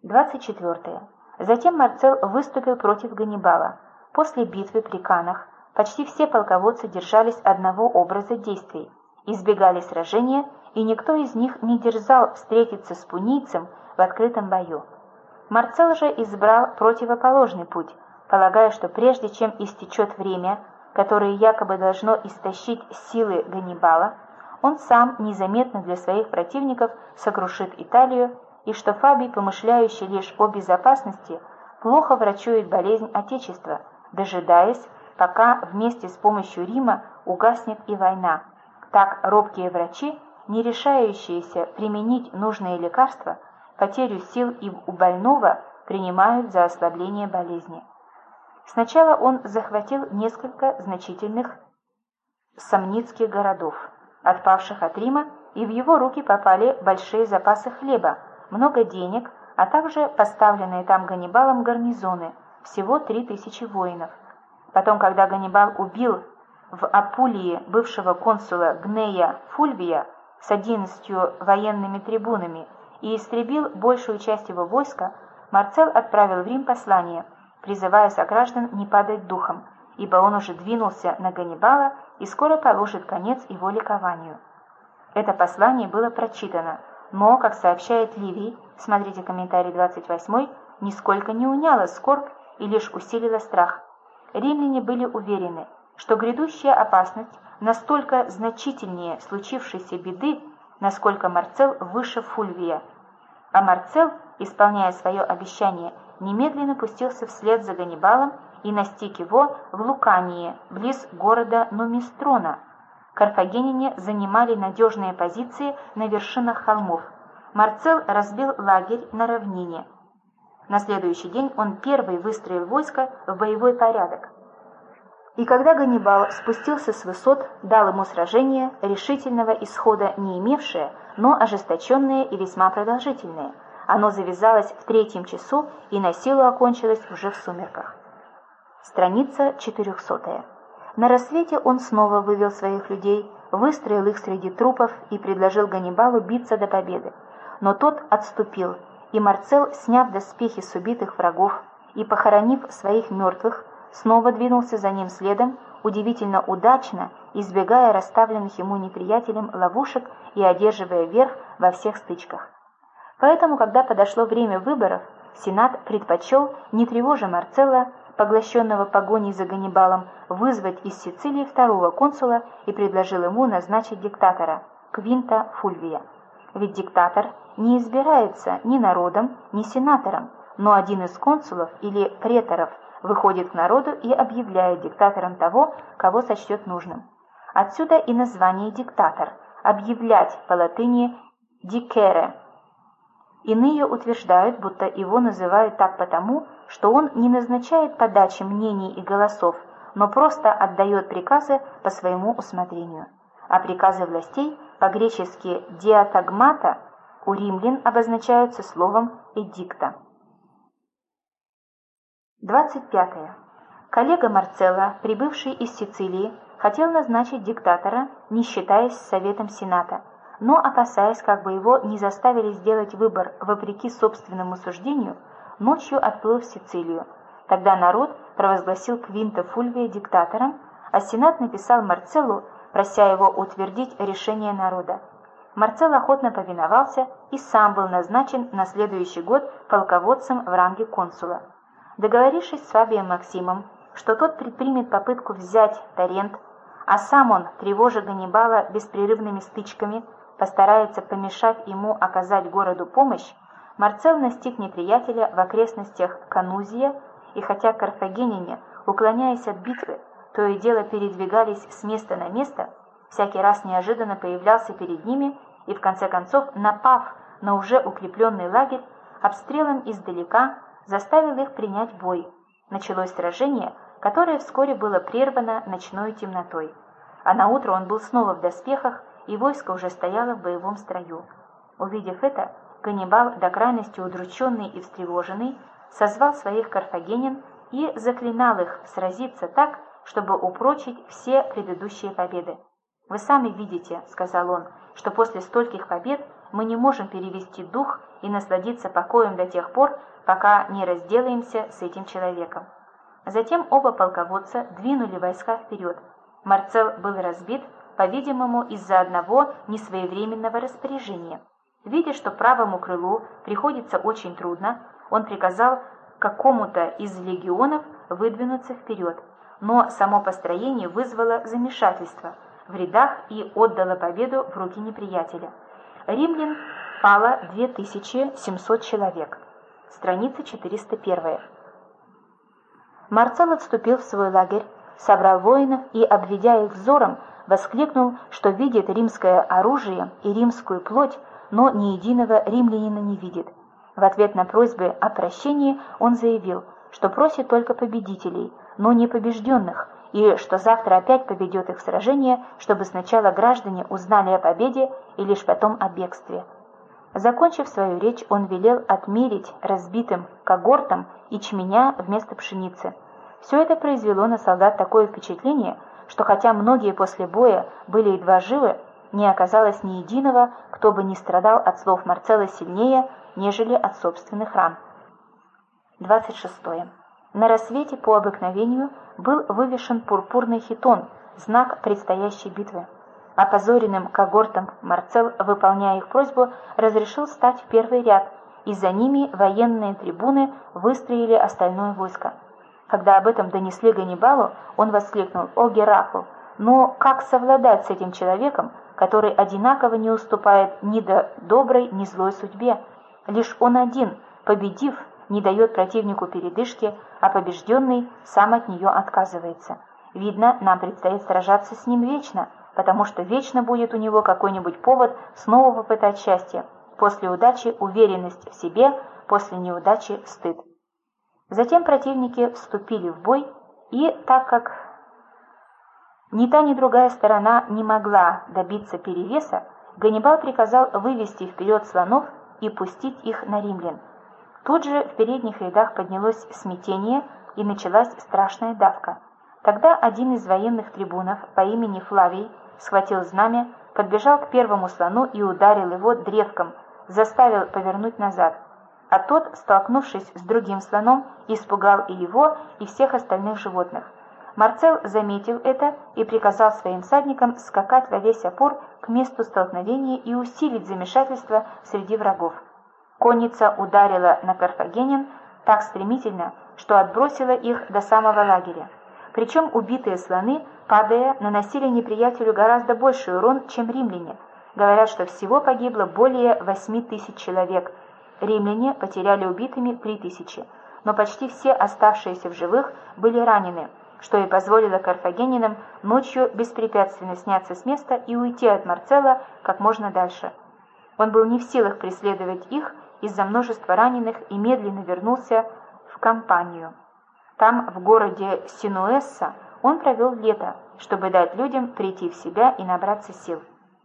24. Затем Марцел выступил против Ганнибала. После битвы при Каннах почти все полководцы держались одного образа действий, избегали сражения, и никто из них не дерзал встретиться с пунийцем в открытом бою. Марцел же избрал противоположный путь, полагая, что прежде чем истечет время, которое якобы должно истощить силы Ганнибала, он сам незаметно для своих противников сокрушит Италию, и что Фабий, помышляющий лишь о безопасности, плохо врачует болезнь Отечества, дожидаясь, пока вместе с помощью Рима угаснет и война. Так робкие врачи, не решающиеся применить нужные лекарства, потерю сил и у больного принимают за ослабление болезни. Сначала он захватил несколько значительных сомницких городов, отпавших от Рима, и в его руки попали большие запасы хлеба, много денег, а также поставленные там Ганнибалом гарнизоны, всего 3000 воинов. Потом, когда Ганнибал убил в Апулии бывшего консула Гнея Фульвия с 11 военными трибунами и истребил большую часть его войска, Марцел отправил в Рим послание, призывая сограждан не падать духом, ибо он уже двинулся на Ганнибала и скоро положит конец его ликованию. Это послание было прочитано, но, как сообщает Ливий, смотрите комментарий 28, нисколько не уняло скорбь и лишь усилило страх. Римляне были уверены, что грядущая опасность настолько значительнее случившейся беды, насколько Марцел выше Фульвия. А Марцел, исполняя свое обещание, немедленно пустился вслед за Ганнибалом и настиг его в Лукании, близ города Нумистрона. Карфагеняне занимали надежные позиции на вершинах холмов. Марцел разбил лагерь на равнине. На следующий день он первый выстроил войско в боевой порядок. И когда Ганнибал спустился с высот, дал ему сражение, решительного исхода не имевшее, но ожесточенное и весьма продолжительное. Оно завязалось в 3 часу и на силу окончилось уже в сумерках. Страница 400. На рассвете он снова вывел своих людей, выстроил их среди трупов и предложил Ганнибалу биться до победы. Но тот отступил, и Марцел, сняв доспехи с убитых врагов и похоронив своих мертвых, снова двинулся за ним следом, удивительно удачно, избегая расставленных ему неприятелем ловушек и одерживая верх во всех стычках. Поэтому, когда подошло время выборов, Сенат предпочел, не тревожа Марцелла, поглощенного погоней за Ганнибалом, вызвать из Сицилии второго консула и предложил ему назначить диктатора, Квинта Фульвия. Ведь диктатор не избирается ни народом, ни сенатором, но один из консулов или преторов выходит к народу и объявляет диктатором того, кого сочтет нужным. Отсюда и название диктатор, объявлять по латыни «dicere». Иные утверждают, будто его называют так потому, что он не назначает подачи мнений и голосов, но просто отдает приказы по своему усмотрению. А приказы властей, по-гречески «диатагмата», у римлян обозначаются словом «эдикта». 25. Коллега Марцелла, прибывший из Сицилии, хотел назначить диктатора, не считаясь с Советом Сената, но, опасаясь, как бы его не заставили сделать выбор вопреки собственному суждению, ночью отплыл в Сицилию. Тогда народ провозгласил Квинта Фульвия диктатором, а Сенат написал Марцеллу, прося его утвердить решение народа. Марцелл охотно повиновался и сам был назначен на следующий год полководцем в ранге консула. Договорившись с Фабием Максимом, что тот предпримет попытку взять Тарент, а сам он, тревожа Ганнибала беспрерывными стычками, постарается помешать ему оказать городу помощь, Марцелл настиг неприятеля в окрестностях Канузия, и хотя карфагеняне, уклоняясь от битвы, то и дело передвигались с места на место, всякий раз неожиданно появлялся перед ними и, в конце концов, напав на уже укрепленный лагерь, обстрелом издалека заставил их принять бой. Началось сражение, которое вскоре было прервано ночной темнотой. А наутро он был снова в доспехах, и войско уже стояло в боевом строю. Увидев это, Ганнибал, до крайности удрученный и встревоженный, созвал своих карфагенян и заклинал их сразиться так, чтобы упрочить все предыдущие победы. «Вы сами видите, — сказал он, — что после стольких побед мы не можем перевести дух и насладиться покоем до тех пор, пока не разделаемся с этим человеком». Затем оба полководца двинули войска вперед. Марцел был разбит, по-видимому, из-за одного несвоевременного распоряжения. Видя, что правому крылу приходится очень трудно, он приказал какому-то из легионов выдвинуться вперед, но само построение вызвало замешательство в рядах и отдало победу в руки неприятеля. Римлян пало 2700 человек. Страница 401. Марцел отступил в свой лагерь, собрал воинов и, обведя их взором, воскликнул, что видит римское оружие и римскую плоть, но ни единого римлянина не видит. В ответ на просьбы о прощении он заявил, что просит только победителей, но не побежденных, и что завтра опять поведет их в сражение, чтобы сначала граждане узнали о победе и лишь потом о бегстве. Закончив свою речь, он велел отмерить разбитым когортам ячменя вместо пшеницы. Все это произвело на солдат такое впечатление, что хотя многие после боя были едва живы, не оказалось ни единого, кто бы не страдал от слов Марцела сильнее, нежели от собственных ран. 26. На рассвете по обыкновению был вывешен пурпурный хитон, знак предстоящей битвы. Опозоренным когортам Марцел, выполняя их просьбу, разрешил стать в первый ряд, и за ними военные трибуны выстроили остальное войско. Когда об этом донесли Ганнибалу, он воскликнул: «О, Геракл, но как совладать с этим человеком, который одинаково не уступает ни доброй, ни злой судьбе? Лишь он один, победив, не дает противнику передышки, а побежденный сам от нее отказывается. Видно, нам предстоит сражаться с ним вечно, потому что вечно будет у него какой-нибудь повод снова попытать счастье. После удачи уверенность в себе, после неудачи стыд». Затем противники вступили в бой, и так как ни та, ни другая сторона не могла добиться перевеса, Ганнибал приказал вывести вперед слонов и пустить их на римлян. Тут же в передних рядах поднялось смятение, и началась страшная давка. Тогда один из военных трибунов по имени Флавий схватил знамя, подбежал к первому слону и ударил его древком, заставил повернуть назад. А тот, столкнувшись с другим слоном, испугал и его, и всех остальных животных. Марцел заметил это и приказал своим всадникам скакать во весь опор к месту столкновения и усилить замешательство среди врагов. Конница ударила на карфагенян так стремительно, что отбросила их до самого лагеря. Причем убитые слоны, падая, наносили неприятелю гораздо больший урон, чем римляне. Говорят, что всего погибло более 8000 человек. Римляне потеряли убитыми 3000, но почти все оставшиеся в живых были ранены, что и позволило карфагенянам ночью беспрепятственно сняться с места и уйти от Марцела как можно дальше. Он был не в силах преследовать их из-за множества раненых и медленно вернулся в Кампанию. Там, в городе Синуэсса, он провел лето, чтобы дать людям прийти в себя и набраться сил.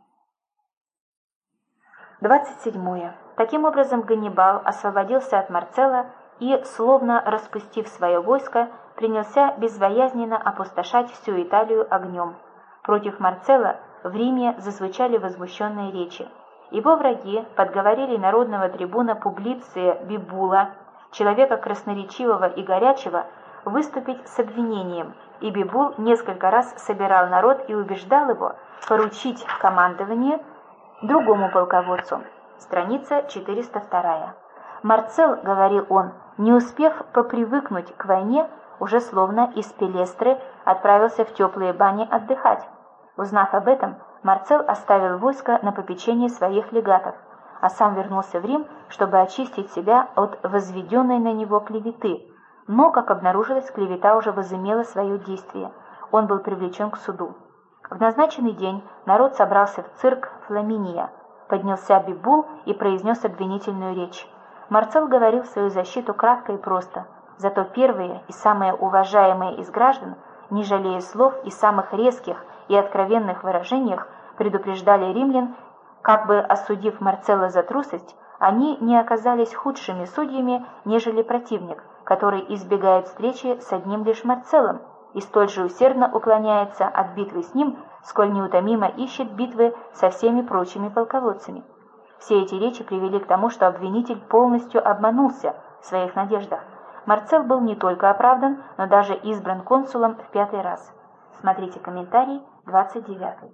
27. Таким образом, Ганнибал освободился от Марцела и, словно распустив свое войско, принялся безбоязненно опустошать всю Италию огнем. Против Марцела в Риме зазвучали возмущенные речи. Его враги подговорили народного трибуна Публиция Бибула, человека красноречивого и горячего, выступить с обвинением, и Бибул несколько раз собирал народ и убеждал его поручить командование другому полководцу. Страница 402. Марцел, говорил он, не успев попривыкнуть к войне, уже словно из Пелестры отправился в теплые бани отдыхать. Узнав об этом, Марцел оставил войско на попечение своих легатов, а сам вернулся в Рим, чтобы очистить себя от возведенной на него клеветы. Но, как обнаружилось, клевета уже возымела свое действие. Он был привлечен к суду. В назначенный день народ собрался в цирк Фламиния. Поднялся Бибул и произнес обвинительную речь. Марцел говорил в свою защиту кратко и просто, зато первые и самые уважаемые из граждан, не жалея слов и самых резких и откровенных выражениях, предупреждали римлян, как бы осудив Марцела за трусость, они не оказались худшими судьями, нежели противник, который избегает встречи с одним лишь Марцеллом и столь же усердно уклоняется от битвы с ним, сколь неутомимо ищет битвы со всеми прочими полководцами. Все эти речи привели к тому, что обвинитель полностью обманулся в своих надеждах. Марцел был не только оправдан, но даже избран консулом в 5-й раз. Смотрите комментарий 29.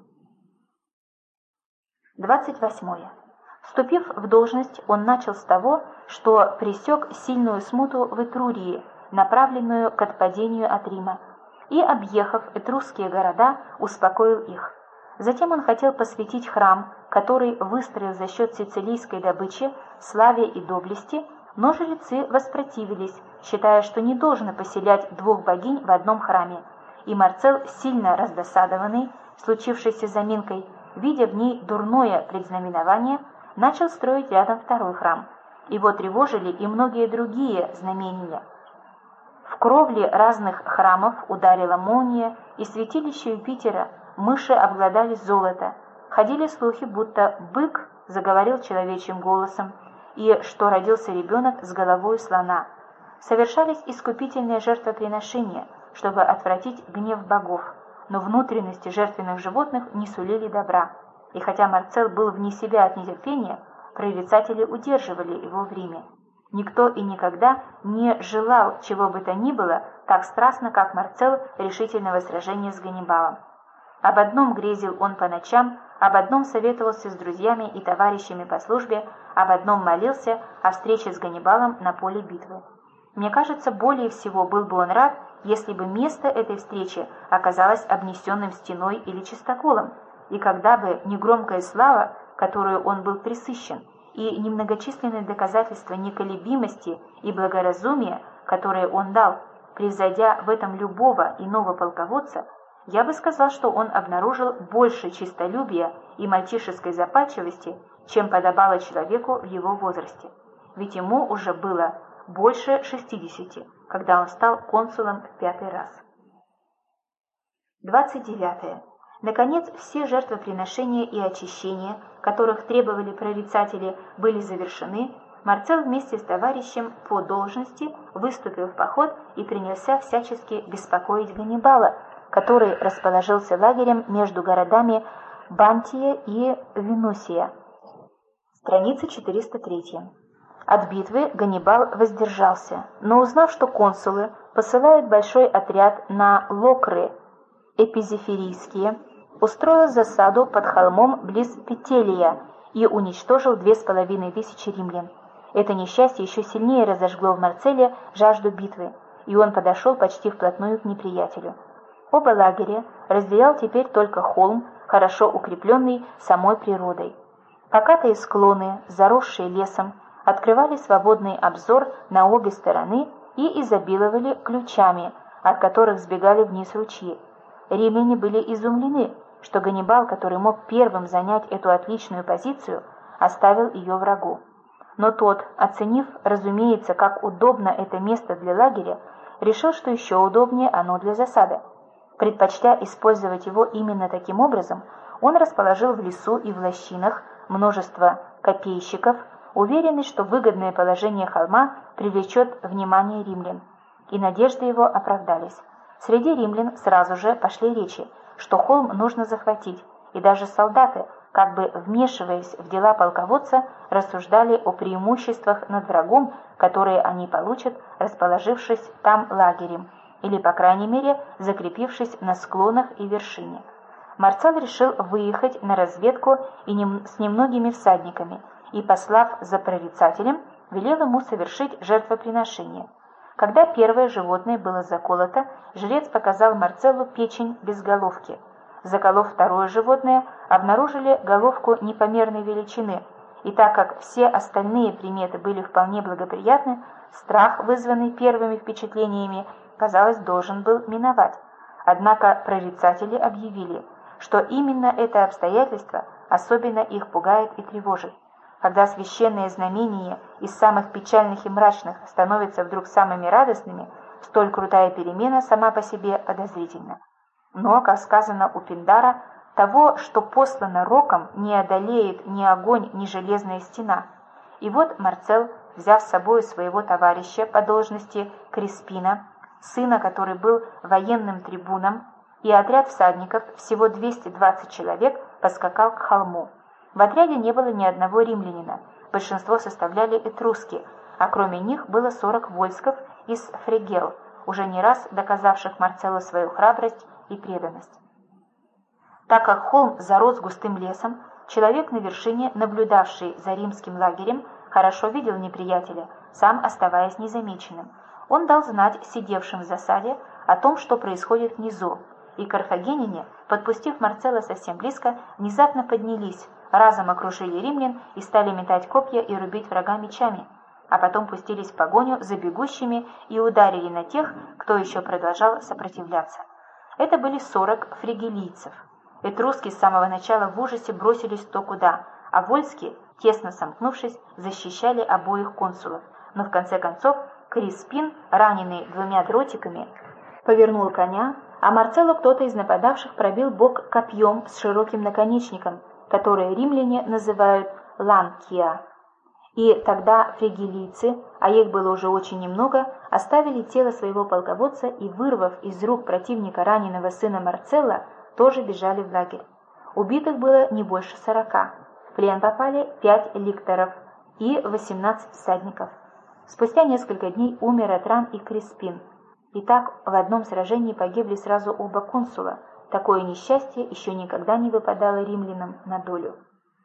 28. Вступив в должность, он начал с того, что пресек сильную смуту в Этрурии, направленную к отпадению от Рима, и, объехав этрусские города, успокоил их. Затем он хотел посвятить храм, который выстроил за счет сицилийской добычи, славе и доблести, но жрецы воспротивились, считая, что не должно поселять двух богинь в одном храме, и Марцел, сильно раздосадованный случившейся заминкой, видя в ней дурное предзнаменование, начал строить рядом второй храм. Его тревожили и многие другие знамения. В кровле разных храмов ударила молния, и святилище Юпитера мыши обглодали золото. Ходили слухи, будто бык заговорил человечьим голосом, и что родился ребенок с головой слона. Совершались искупительные жертвоприношения, чтобы отвратить гнев богов, но внутренности жертвенных животных не сулили добра. И хотя Марцел был вне себя от нетерпения, прорицатели удерживали его в Риме. Никто и никогда не желал чего бы то ни было так страстно, как Марцел решительного сражения с Ганнибалом. Об одном грезил он по ночам, об одном советовался с друзьями и товарищами по службе, об одном молился о встрече с Ганнибалом на поле битвы. Мне кажется, более всего был бы он рад, если бы место этой встречи оказалось обнесенным стеной или чистоколом, и когда бы не громкая слава, которую он был пресыщен, и немногочисленные доказательства неколебимости и благоразумия, которые он дал, превзойдя в этом любого иного полководца, я бы сказал, что он обнаружил больше честолюбия и мальчишеской запальчивости, чем подобало человеку в его возрасте. Ведь ему уже было больше 60, когда он стал консулом в 5-й раз. 29. Наконец, все жертвоприношения и очищения, которых требовали прорицатели, были завершены. Марцел вместе с товарищем по должности выступил в поход и принялся всячески беспокоить Ганнибала, который расположился лагерем между городами Бантия и Венусия. Страница 403. От битвы Ганнибал воздержался, но узнав, что консулы посылают большой отряд на Локры Эпизиферийские, устроил засаду под холмом близ Петелия и уничтожил 2500 римлян. Это несчастье еще сильнее разожгло в Марцеле жажду битвы, и он подошел почти вплотную к неприятелю. Оба лагеря разделял теперь только холм, хорошо укрепленный самой природой. Покатые склоны, заросшие лесом, открывали свободный обзор на обе стороны и изобиловали ключами, от которых сбегали вниз ручьи. Римляне были изумлены, что Ганнибал, который мог первым занять эту отличную позицию, оставил ее врагу. Но тот, оценив, разумеется, как удобно это место для лагеря, решил, что еще удобнее оно для засады. Предпочтя использовать его именно таким образом, он расположил в лесу и в лощинах множество копейщиков, уверенный, что выгодное положение холма привлечет внимание римлян. И надежды его оправдались. Среди римлян сразу же пошли речи, что холм нужно захватить, и даже солдаты, как бы вмешиваясь в дела полководца, рассуждали о преимуществах над врагом, которые они получат, расположившись там лагерем, или, по крайней мере, закрепившись на склонах и вершине. Марцел решил выехать на разведку с немногими всадниками и, послав за прорицателем, велел ему совершить жертвоприношение. Когда первое животное было заколото, жрец показал Марцеллу печень без головки. Заколов второе животное, обнаружили головку непомерной величины, и так как все остальные приметы были вполне благоприятны, страх, вызванный первыми впечатлениями, казалось, должен был миновать. Однако прорицатели объявили, что именно это обстоятельство особенно их пугает и тревожит. Когда священные знамения из самых печальных и мрачных становятся вдруг самыми радостными, столь крутая перемена сама по себе подозрительна. Но, как сказано у Пиндара, того, что послано роком, не одолеет ни огонь, ни железная стена. И вот Марцел, взяв с собой своего товарища по должности Криспина, сына, который был военным трибуном, и отряд всадников, всего 220 человек, поскакал к холму. В отряде не было ни одного римлянина, большинство составляли этруски, а кроме них было 40 вольсков из фрегел, уже не раз доказавших Марцеллу свою храбрость и преданность. Так как холм зарос густым лесом, человек на вершине, наблюдавший за римским лагерем, хорошо видел неприятеля, сам оставаясь незамеченным. Он дал знать сидевшим в засаде о том, что происходит внизу, и карфагеняне, подпустив Марцелла совсем близко, внезапно поднялись, разом окружили римлян и стали метать копья и рубить врага мечами, а потом пустились в погоню за бегущими и ударили на тех, кто еще продолжал сопротивляться. Это были 40 фригелийцев. Этруски с самого начала в ужасе бросились кто куда, а вольские, тесно сомкнувшись, защищали обоих консулов. Но в конце концов Криспин, раненый 2 дротиками, повернул коня, а Марцеллу кто-то из нападавших пробил бок копьем с широким наконечником, которое римляне называют ланкия. И тогда фригелийцы, а их было уже очень немного, оставили тело своего полководца и, вырвав из рук противника раненого сына Марцелла, тоже бежали в лагерь. Убитых было не больше 40. В плен попали 5 ликторов и 18 всадников. Спустя несколько дней умер Атран и Криспин. И так в одном сражении погибли сразу оба консула. Такое несчастье еще никогда не выпадало римлянам на долю.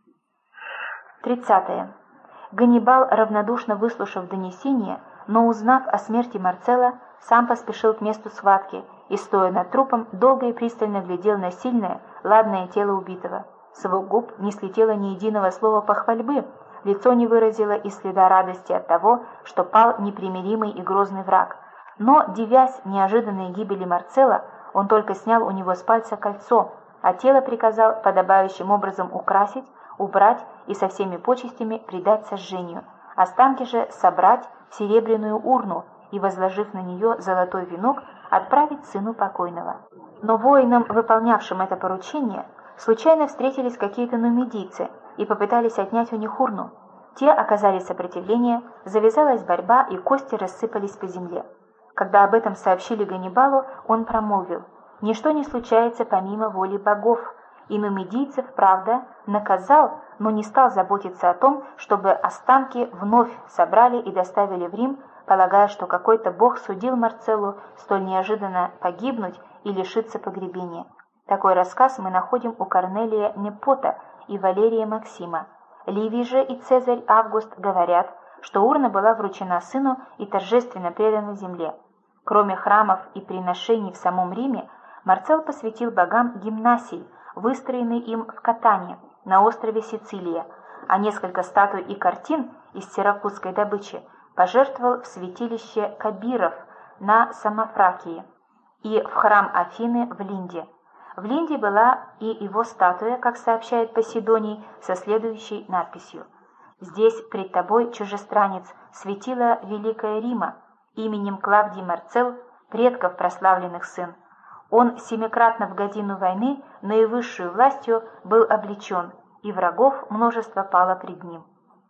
30. Ганнибал, равнодушно выслушав донесение, но узнав о смерти Марцелла, сам поспешил к месту схватки и, стоя над трупом, долго и пристально глядел на сильное, ладное тело убитого. С его губ не слетело ни единого слова похвальбы, лицо не выразило и следа радости от того, что пал непримиримый и грозный враг. Но, дивясь неожиданной гибели Марцелла, он только снял у него с пальца кольцо, а тело приказал подобающим образом украсить, убрать и со всеми почестями предать сожжению, останки же собрать в серебряную урну и, возложив на нее золотой венок, отправить сыну покойного. Но воинам, выполнявшим это поручение, случайно встретились какие-то нумидийцы и попытались отнять у них урну. Те оказали сопротивление, завязалась борьба, и кости рассыпались по земле. Когда об этом сообщили Ганнибалу, он промолвил: «Ничто не случается помимо воли богов». И нумидийцев, правда, наказал, но не стал заботиться о том, чтобы останки вновь собрали и доставили в Рим, полагая, что какой-то бог судил Марцеллу столь неожиданно погибнуть и лишиться погребения. Такой рассказ мы находим у Корнелия Непота и Валерия Максима. Ливий же и Цезарь Август говорят, что урна была вручена сыну и торжественно предана земле. Кроме храмов и приношений в самом Риме, Марцелл посвятил богам гимнасий, выстроенный им в Катане, на острове Сицилия, а несколько статуй и картин из сиракузской добычи пожертвовал в святилище Кабиров на Самофракии и в храм Афины в Линде. В Линде была и его статуя, как сообщает Поседоний, со следующей надписью: «Здесь пред тобой, чужестранец, светила Великая Рима, именем Клавдий Марцелл, предков прославленных сын. Он 7-кратно в годину войны наивысшую властью был облечен, и врагов множество пало пред ним».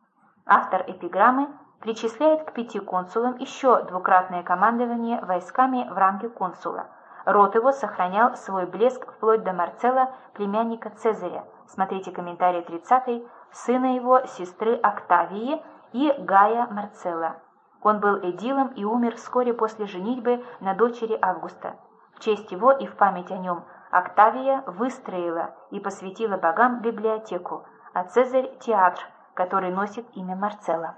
Автор эпиграммы причисляет к 5 консулам еще 2-кратное командование войсками в ранге консула. Род его сохранял свой блеск вплоть до Марцелла, племянника Цезаря. Смотрите комментарий 30, сына его сестры Октавии и Гая Марцелла. Он был эдилом и умер вскоре после женитьбы на дочери Августа. В честь его и в память о нем Октавия выстроила и посвятила богам библиотеку, а Цезарь – театр, который носит имя Марцелла.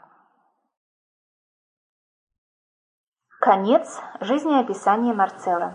Конец жизнеописания Марцелла.